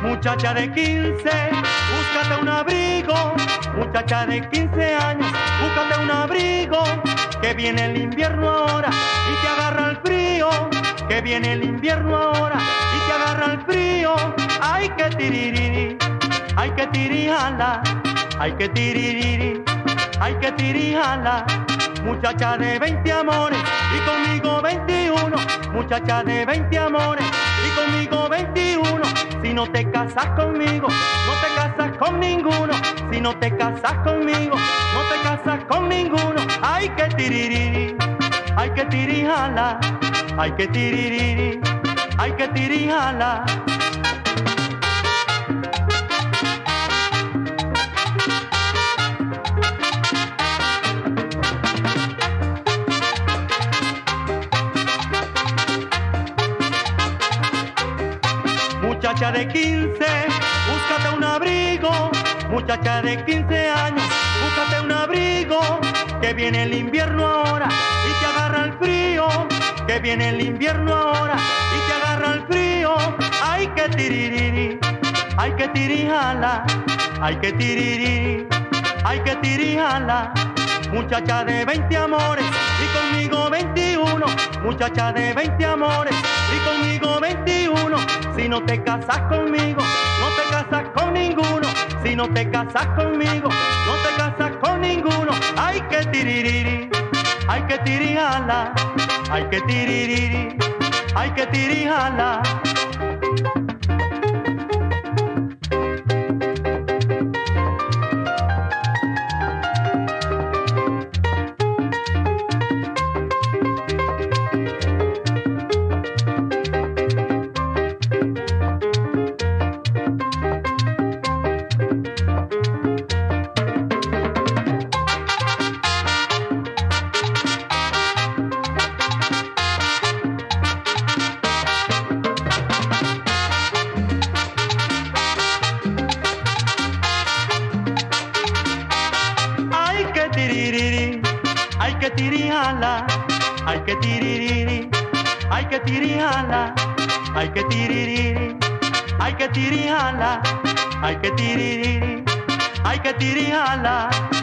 Muchacha de 15, búscate un abrigo. Muchacha de 15 años, búscate un abrigo. Que viene el invierno ahora y te agarra el frío. Que viene el invierno ahora y te agarra el frío. Ay que tiririri, ay que tirijala, ay que tiririri, ay que tirijala. Muchacha de 20 amores y conmigo 21. Muchacha de 20 amores y conmigo 21. Si no te casas conmigo, no te casas con ninguno. Si no te casas conmigo, no te casas con ninguno. Ay que tiririri, ay que tirijala, ay que tiririri, ay que tirijala. Muchacha de 15, búscate un abrigo. Muchacha de 15 años, búscate un abrigo. Que viene el invierno ahora y te agarra el frío. Que viene el invierno ahora y te agarra el frío. Ay que tiririri, ay que tirijala, ay que tiririri, ay que tirijala. Muchacha de 20 amores y conmigo 21. Muchacha de 20 amores y conmigo 21. Si no te casas conmigo, no te casas con ninguno. Si no te casas conmigo, no te casas con ninguno. Ay que tiririri, ay que tirijala, ay que tiririri, ay que tirijala. Ay que tirijala, ay que tiririri, ay que tirijala, ay que tiririri, ay que tirijala, ay que tiririri, ay que tirijala.